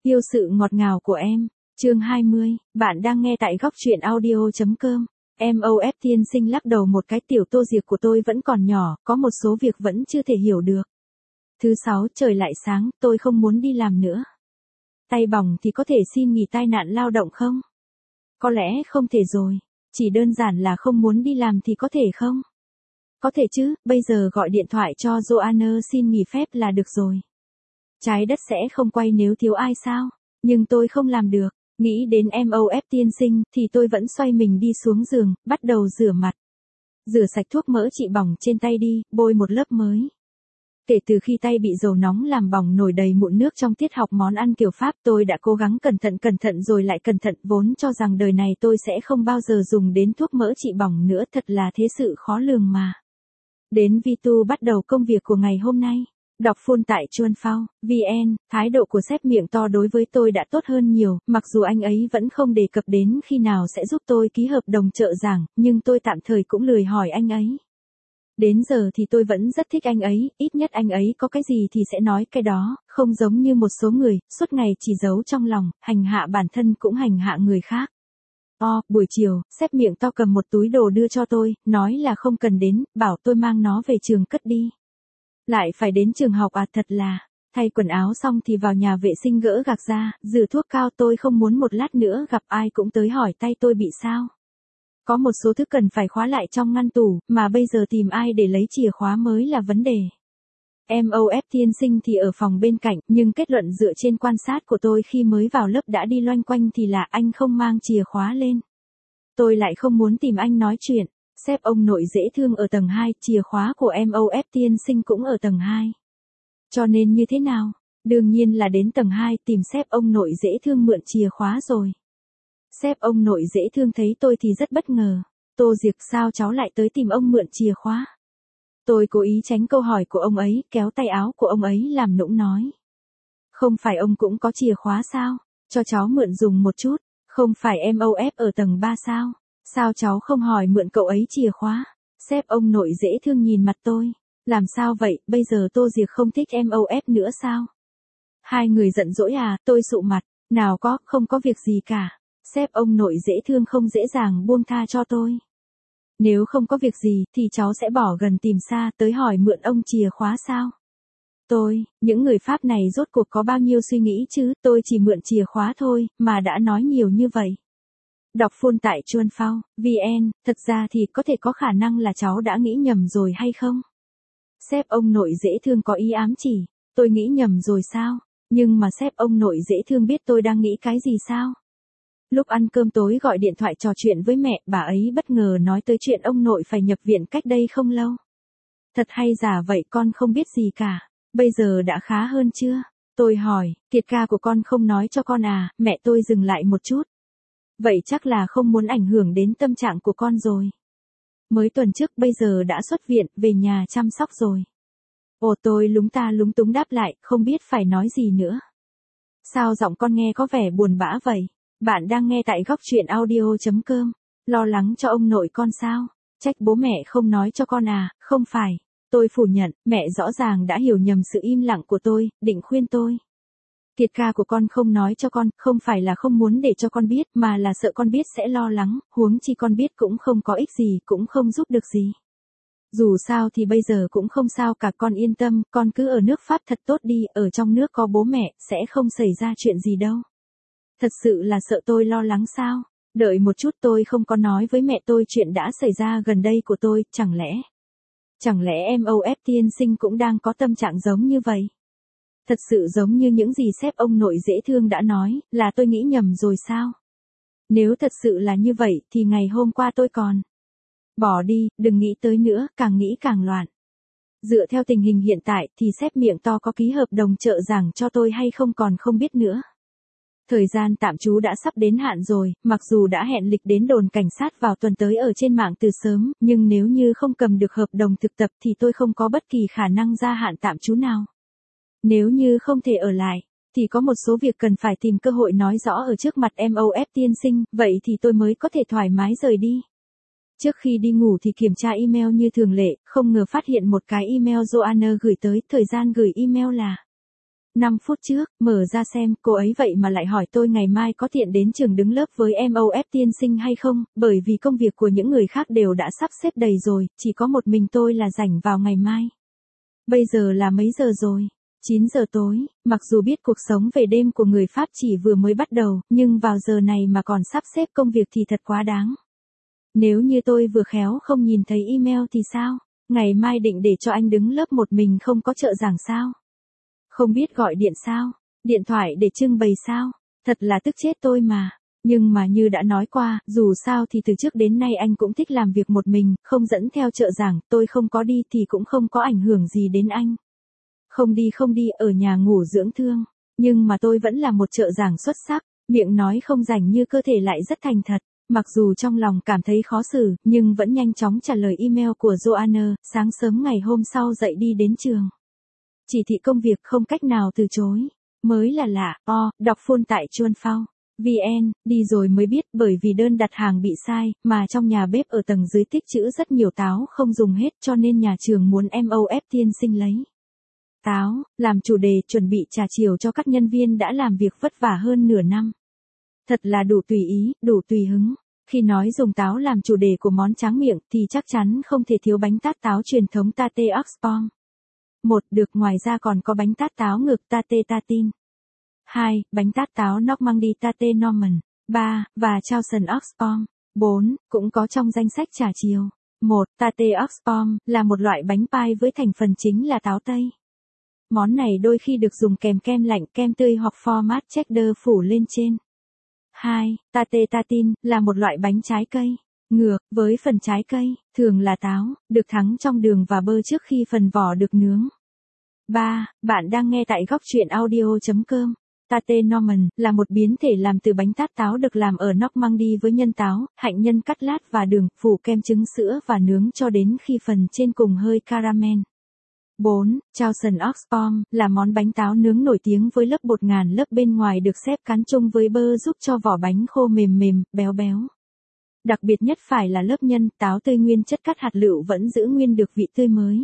Yêu sự ngọt ngào của em. Chương 20, bạn đang nghe tại góc truyện audio.com. MOF tiên sinh lắc đầu một cái, tiểu Tô Diệc của tôi vẫn còn nhỏ, có một số việc vẫn chưa thể hiểu được. Thứ 6, trời lại sáng, tôi không muốn đi làm nữa. Tay bỏng thì có thể xin nghỉ tai nạn lao động không? Có lẽ không thể rồi. Chỉ đơn giản là không muốn đi làm thì có thể không? Có thể chứ, bây giờ gọi điện thoại cho Joanna xin nghỉ phép là được rồi. Trái đất sẽ không quay nếu thiếu ai sao? Nhưng tôi không làm được. Nghĩ đến MOF tiên sinh thì tôi vẫn xoay mình đi xuống giường, bắt đầu rửa mặt. Rửa sạch thuốc mỡ trị bỏng trên tay đi, bôi một lớp mới. Kể từ khi tay bị dầu nóng làm bỏng nổi đầy mụn nước trong tiết học món ăn kiểu Pháp, tôi đã cố gắng cẩn thận rồi lại cẩn thận, vốn cho rằng đời này tôi sẽ không bao giờ dùng đến thuốc mỡ trị bỏng nữa, thật là thế sự khó lường mà. Đến V2 bắt đầu công việc của ngày hôm nay. Đọc full tại Chuan Phao, VN, thái độ của sếp miệng to đối với tôi đã tốt hơn nhiều, mặc dù anh ấy vẫn không đề cập đến khi nào sẽ giúp tôi ký hợp đồng trợ giảng, nhưng tôi tạm thời cũng lười hỏi anh ấy. Đến giờ thì tôi vẫn rất thích anh ấy, ít nhất anh ấy có cái gì thì sẽ nói cái đó, không giống như một số người, suốt ngày chỉ giấu trong lòng, hành hạ bản thân cũng hành hạ người khác. Buổi chiều, sếp miệng to cầm một túi đồ đưa cho tôi, nói là không cần đến, bảo tôi mang nó về trường cất đi. Lại phải đến trường học à, thật là. Thay quần áo xong thì vào nhà vệ sinh gỡ gạc ra, rửa thuốc cao, tôi không muốn một lát nữa gặp ai cũng tới hỏi tay tôi bị sao. Có một số thứ cần phải khóa lại trong ngăn tủ, mà bây giờ tìm ai để lấy chìa khóa mới là vấn đề. MOF tiên sinh thì ở phòng bên cạnh, nhưng kết luận dựa trên quan sát của tôi khi mới vào lớp đã đi loanh quanh thì là anh không mang chìa khóa lên. Tôi lại không muốn tìm anh nói chuyện. Sếp ông nội dễ thương ở tầng 2, chìa khóa của MOF tiên sinh cũng ở tầng 2. Cho nên như thế nào? Đương nhiên là đến tầng 2 tìm sếp ông nội dễ thương mượn chìa khóa rồi. Sếp ông nội dễ thương thấy tôi thì rất bất ngờ. Tô Diệc, sao cháu lại tới tìm ông mượn chìa khóa? Tôi cố ý tránh câu hỏi của ông ấy, kéo tay áo của ông ấy làm nũng nói. Không phải ông cũng có chìa khóa sao? Cho cháu mượn dùng một chút. Không phải MOF ở tầng 3 sao? Sao cháu không hỏi mượn cậu ấy chìa khóa? Sếp ông nội dễ thương nhìn mặt tôi. Làm sao vậy, bây giờ Tô Diệc không thích MOF nữa sao? Hai người giận dỗi à? Tôi sụ mặt. Nào có, không có việc gì cả. Sếp ông nội dễ thương không dễ dàng buông tha cho tôi. Nếu không có việc gì thì cháu sẽ bỏ gần tìm xa tới hỏi mượn ông chìa khóa sao? Những người Pháp này rốt cuộc có bao nhiêu suy nghĩ chứ, tôi chỉ mượn chìa khóa thôi, mà đã nói nhiều như vậy. Đọc full tại Chuan Phao, VN, thật ra thì có thể có khả năng là cháu đã nghĩ nhầm rồi hay không? Sếp ông nội dễ thương có ý ám chỉ, tôi nghĩ nhầm rồi sao? Nhưng mà sếp ông nội dễ thương biết tôi đang nghĩ cái gì sao? Lúc ăn cơm tối gọi điện thoại trò chuyện với mẹ, bà ấy bất ngờ nói tới chuyện ông nội phải nhập viện cách đây không lâu. Thật hay giả vậy, con không biết gì cả, bây giờ đã khá hơn chưa? Tôi hỏi, Kiệt ca của con không nói cho con à? Mẹ tôi dừng lại một chút. Vậy chắc là không muốn ảnh hưởng đến tâm trạng của con rồi. Mới tuần trước bây giờ đã xuất viện, về nhà chăm sóc rồi. Tôi lúng túng đáp lại, không biết phải nói gì nữa. Sao giọng con nghe có vẻ buồn bã vậy? Bạn đang nghe tại góc truyện audio.com. Lo lắng cho ông nội con sao? Trách bố mẹ không nói cho con à? Không phải. Tôi phủ nhận, mẹ rõ ràng đã hiểu nhầm sự im lặng của tôi, định khuyên tôi. Kiệt ca của con không nói cho con, không phải là không muốn để cho con biết, mà là sợ con biết sẽ lo lắng, huống chi con biết cũng không có ích gì, cũng không giúp được gì. Dù sao thì bây giờ cũng không sao cả, con yên tâm, con cứ ở nước Pháp thật tốt đi, ở trong nước có bố mẹ, sẽ không xảy ra chuyện gì đâu. Thật sự là sợ tôi lo lắng sao? Đợi một chút, tôi không có nói với mẹ tôi chuyện đã xảy ra gần đây của tôi, chẳng lẽ MOF tiên sinh cũng đang có tâm trạng giống như vậy? Thật sự giống như những gì sếp ông nội dễ thương đã nói, là tôi nghĩ nhầm rồi sao? Nếu thật sự là như vậy thì ngày hôm qua tôi còn. Bỏ đi, đừng nghĩ tới nữa, càng nghĩ càng loạn. Dựa theo tình hình hiện tại thì sếp miệng to có ký hợp đồng trợ giảng cho tôi hay không còn không biết nữa. Thời gian tạm trú đã sắp đến hạn rồi, mặc dù đã hẹn lịch đến đồn cảnh sát vào tuần tới ở trên mạng từ sớm, nhưng nếu như không cầm được hợp đồng thực tập thì tôi không có bất kỳ khả năng gia hạn tạm trú nào. Nếu như không thể ở lại, thì có một số việc cần phải tìm cơ hội nói rõ ở trước mặt MOF tiên sinh, vậy thì tôi mới có thể thoải mái rời đi. Trước khi đi ngủ thì kiểm tra email như thường lệ, không ngờ phát hiện một cái email Joanna gửi tới, thời gian gửi email là 5 phút trước, mở ra xem, cô ấy vậy mà lại hỏi tôi ngày mai có tiện đến trường đứng lớp với MOF tiên sinh hay không, bởi vì công việc của những người khác đều đã sắp xếp đầy rồi, chỉ có một mình tôi là rảnh vào ngày mai. Bây giờ là mấy giờ rồi? 9 giờ tối, mặc dù biết cuộc sống về đêm của người Pháp chỉ vừa mới bắt đầu, nhưng vào giờ này mà còn sắp xếp công việc thì thật quá đáng. Nếu như tôi vừa khéo không nhìn thấy email thì sao? Ngày mai định để cho anh đứng lớp một mình không có trợ giảng sao? Không biết gọi điện sao? Điện thoại để trưng bày sao? Thật là tức chết tôi mà. Nhưng mà như đã nói qua, dù sao thì từ trước đến nay anh cũng thích làm việc một mình, không dẫn theo trợ giảng, tôi không có đi thì cũng không có ảnh hưởng gì đến anh. Không đi, ở nhà ngủ dưỡng thương. Nhưng mà tôi vẫn là một trợ giảng xuất sắc, miệng nói không rảnh như cơ thể lại rất thành thật. Mặc dù trong lòng cảm thấy khó xử, nhưng vẫn nhanh chóng trả lời email của Joanna, sáng sớm ngày hôm sau dậy đi đến trường. Chỉ thị công việc không cách nào từ chối. Mới là lạ, đọc full tại Chuan Phao. VN, đi rồi mới biết bởi vì đơn đặt hàng bị sai, mà trong nhà bếp ở tầng dưới tích trữ rất nhiều táo không dùng hết cho nên nhà trường muốn MOF tiên sinh lấy táo, làm chủ đề chuẩn bị trà chiều cho các nhân viên đã làm việc vất vả hơn nửa năm. Thật là đủ tùy ý, đủ tùy hứng. Khi nói dùng táo làm chủ đề của món tráng miệng thì chắc chắn không thể thiếu bánh tát táo truyền thống Tate Oxpom. 1. Được ngoài ra còn có bánh tát táo ngược Tate Tatin. 2. Bánh tát táo Normandy Tate Norman. 3. Và Chauson Oxpom. 4. Cũng có trong danh sách trà chiều. 1. Tate Oxpom là một loại bánh pie với thành phần chính là táo tây. Món này đôi khi được dùng kèm kem lạnh, kem tươi hoặc format cheddar phủ lên trên. 2. Tate Tatin là một loại bánh trái cây. Ngược, với phần trái cây, thường là táo, được thắng trong đường và bơ trước khi phần vỏ được nướng. 3. Bạn đang nghe tại góc truyện audio.com. Tate Norman là một biến thể làm từ bánh tát táo được làm ở Normandy với nhân táo, hạnh nhân cắt lát và đường, phủ kem trứng sữa và nướng cho đến khi phần trên cùng hơi caramel. 4. Chauson Oxpom là món bánh táo nướng nổi tiếng với lớp bột ngàn lớp bên ngoài được xếp cán chung với bơ giúp cho vỏ bánh khô mềm mềm, béo béo. Đặc biệt nhất phải là lớp nhân táo tươi nguyên chất cắt hạt lựu vẫn giữ nguyên được vị tươi mới.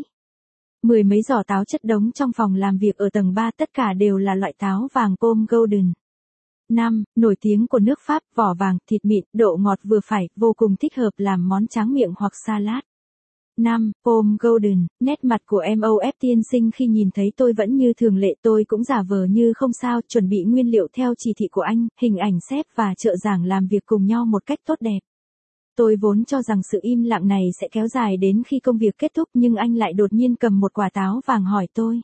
10 mấy giỏ táo chất đống trong phòng làm việc ở tầng 3 tất cả đều là loại táo vàng Pom Golden. 5. Nổi tiếng của nước Pháp, vỏ vàng, thịt mịn, độ ngọt vừa phải, vô cùng thích hợp làm món tráng miệng hoặc salad. 5. Pom Golden, nét mặt của MOF tiên sinh khi nhìn thấy tôi vẫn như thường lệ, tôi cũng giả vờ như không sao, chuẩn bị nguyên liệu theo chỉ thị của anh, hình ảnh sếp và trợ giảng làm việc cùng nhau một cách tốt đẹp. Tôi vốn cho rằng sự im lặng này sẽ kéo dài đến khi công việc kết thúc nhưng anh lại đột nhiên cầm một quả táo vàng hỏi tôi.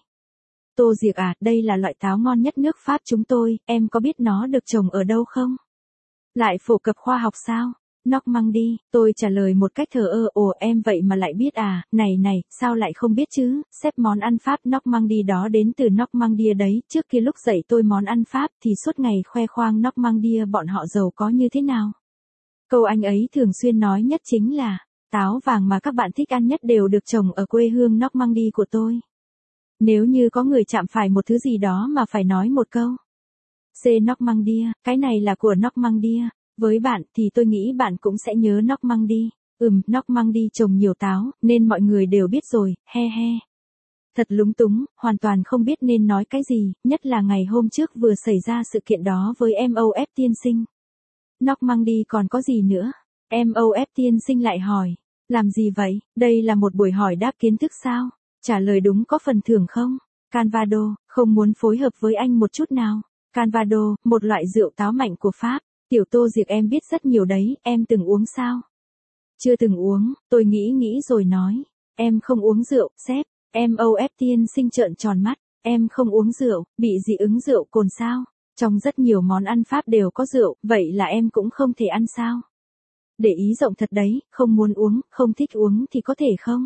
Tô Diệc à, đây là loại táo ngon nhất nước Pháp chúng tôi, em có biết nó được trồng ở đâu không? Lại phổ cập khoa học sao? Normandy, tôi trả lời một cách thờ ơ, ồ em vậy mà lại biết à, này, sao lại không biết chứ, sếp món ăn Pháp Normandy đó đến từ Normandy đấy, trước kia lúc dạy tôi món ăn Pháp thì suốt ngày khoe khoang Normandy bọn họ giàu có như thế nào. Câu anh ấy thường xuyên nói nhất chính là, táo vàng mà các bạn thích ăn nhất đều được trồng ở quê hương Normandy của tôi. Nếu như có người chạm phải một thứ gì đó mà phải nói một câu. C'est Normandy, cái này là của Normandy. Với bạn thì tôi nghĩ bạn cũng sẽ nhớ Normandy. Normandy trồng nhiều táo, nên mọi người đều biết rồi, he he. Thật lúng túng, hoàn toàn không biết nên nói cái gì, nhất là ngày hôm trước vừa xảy ra sự kiện đó với MOF tiên sinh. Normandy còn có gì nữa? MOF tiên sinh lại hỏi. Làm gì vậy? Đây là một buổi hỏi đáp kiến thức sao? Trả lời đúng có phần thưởng không? Calvados, không muốn phối hợp với anh một chút nào. Calvados, một loại rượu táo mạnh của Pháp. Tiểu Tô Diệc em biết rất nhiều đấy, em từng uống sao? Chưa từng uống, tôi nghĩ rồi nói. Em không uống rượu, sếp. MOF tiên sinh trợn tròn mắt. Em không uống rượu, bị dị ứng rượu cồn sao? Trong rất nhiều món ăn Pháp đều có rượu, vậy là em cũng không thể ăn sao? Để ý rộng thật đấy, không muốn uống, không thích uống thì có thể không?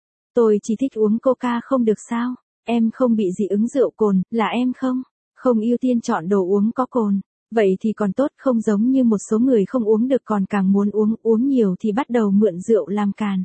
Tôi chỉ thích uống coca không được sao? Em không bị dị ứng rượu cồn, là em không ưu tiên chọn đồ uống có cồn. Vậy thì còn tốt, không giống như một số người không uống được còn càng muốn uống nhiều thì bắt đầu mượn rượu làm càn.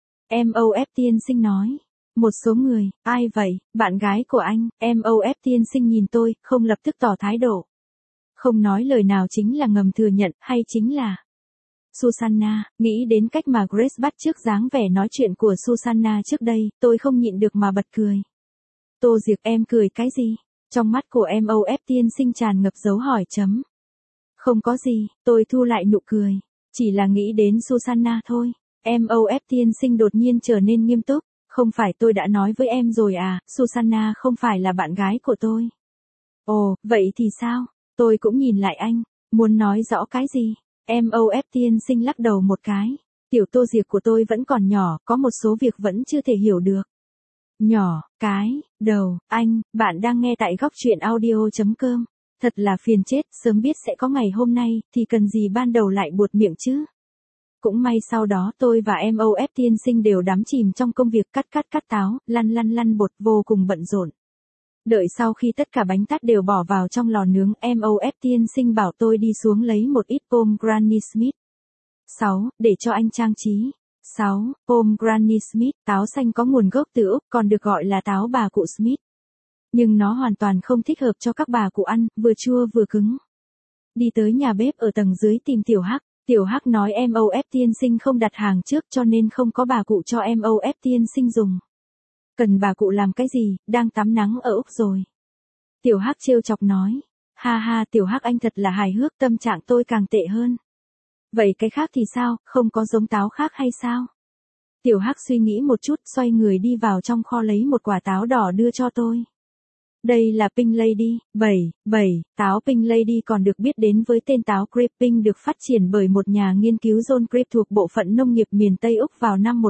MOF tiên sinh nói. Một số người, ai vậy, bạn gái của anh, MOF tiên sinh nhìn tôi, không lập tức tỏ thái độ. Không nói lời nào chính là ngầm thừa nhận, hay chính là Susanna, nghĩ đến cách mà Grace bắt chước dáng vẻ nói chuyện của Susanna trước đây, tôi không nhịn được mà bật cười. Tô Diệc em cười cái gì? Trong mắt của MOF tiên sinh tràn ngập dấu hỏi chấm. Không có gì, tôi thu lại nụ cười. Chỉ là nghĩ đến Susanna thôi. MOF tiên sinh đột nhiên trở nên nghiêm túc. Không phải tôi đã nói với em rồi à, Susanna không phải là bạn gái của tôi. Ồ, vậy thì sao? Tôi cũng nhìn lại anh. Muốn nói rõ cái gì? MOF tiên sinh lắc đầu một cái. Tiểu Tô Diệc của tôi vẫn còn nhỏ, có một số việc vẫn chưa thể hiểu được. Nhỏ, cái, đầu, anh, bạn đang nghe tại góc truyện audio.com. Thật là phiền chết, sớm biết sẽ có ngày hôm nay, thì cần gì ban đầu lại buột miệng chứ. Cũng may sau đó tôi và MOF tiên sinh đều đắm chìm trong công việc cắt táo, lăn bột vô cùng bận rộn. Đợi sau khi tất cả bánh tart đều bỏ vào trong lò nướng, MOF tiên sinh bảo tôi đi xuống lấy một ít pom Granny Smith. 6. Để cho anh trang trí. 6. Pom Granny Smith, táo xanh có nguồn gốc từ Úc, còn được gọi là táo bà cụ Smith. Nhưng nó hoàn toàn không thích hợp cho các bà cụ ăn, vừa chua vừa cứng. Đi tới nhà bếp ở tầng dưới tìm Tiểu Hắc. Tiểu Hắc nói MOF tiên sinh không đặt hàng trước cho nên không có bà cụ cho MOF tiên sinh dùng. Cần bà cụ làm cái gì, đang tắm nắng ở Úc rồi. Tiểu Hắc trêu chọc nói. Ha ha, Tiểu Hắc anh thật là hài hước, tâm trạng tôi càng tệ hơn. Vậy cái khác thì sao, không có giống táo khác hay sao? Tiểu Hắc suy nghĩ một chút, xoay người đi vào trong kho lấy một quả táo đỏ đưa cho tôi. Đây là Pink Lady, 7, táo Pink Lady còn được biết đến với tên táo Cribb Pink được phát triển bởi một nhà nghiên cứu John Cribb thuộc bộ phận nông nghiệp miền Tây Úc vào năm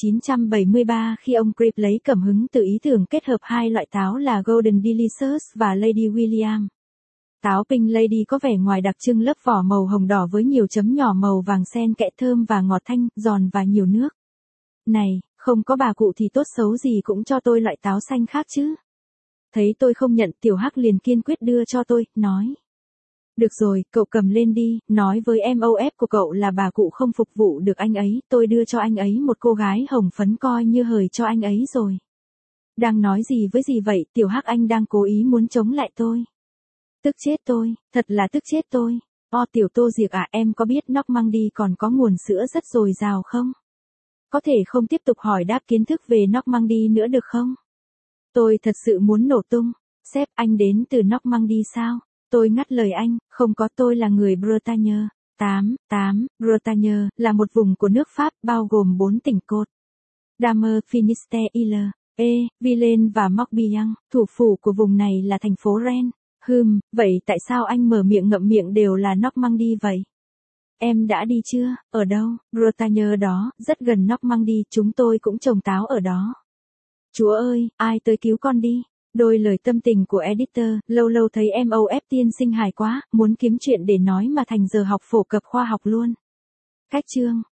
1973 khi ông Cribb lấy cảm hứng từ ý tưởng kết hợp hai loại táo là Golden Delicious và Lady William. Táo Pink Lady có vẻ ngoài đặc trưng lớp vỏ màu hồng đỏ với nhiều chấm nhỏ màu vàng xen kẽ thơm và ngọt thanh, giòn và nhiều nước. Này, không có bà cụ thì tốt xấu gì cũng cho tôi loại táo xanh khác chứ. Thấy tôi không nhận, Tiểu Hắc liền kiên quyết đưa cho tôi, nói. Được rồi, cậu cầm lên đi, nói với MOF của cậu là bà cụ không phục vụ được anh ấy, tôi đưa cho anh ấy một cô gái hồng phấn coi như hời cho anh ấy rồi. Đang nói gì với gì vậy, Tiểu Hắc anh đang cố ý muốn chống lại tôi. Tức chết tôi, thật là tức chết tôi. Tiểu Tô Diệc à, em có biết Normandy còn có nguồn sữa rất dồi dào không? Có thể không tiếp tục hỏi đáp kiến thức về Normandy nữa được không? Tôi thật sự muốn nổ tung. Sếp, anh đến từ Normandy sao? Tôi ngắt lời anh, không có, tôi là người Bretagne. 8. Bretagne là một vùng của nước Pháp bao gồm 4 tỉnh cột. Damer, Finistère, Ile, Vilaine và Morbihan. Thủ phủ của vùng này là thành phố Rennes. Vậy tại sao anh mở miệng ngậm miệng đều là Normandy vậy? Em đã đi chưa? Ở đâu? Bretagne đó, rất gần Normandy, chúng tôi cũng trồng táo ở đó. Chúa ơi, ai tới cứu con đi. Đôi lời tâm tình của editor, lâu lâu thấy MOF tiên sinh hài quá, muốn kiếm chuyện để nói mà thành giờ học phổ cập khoa học luôn. Cách chương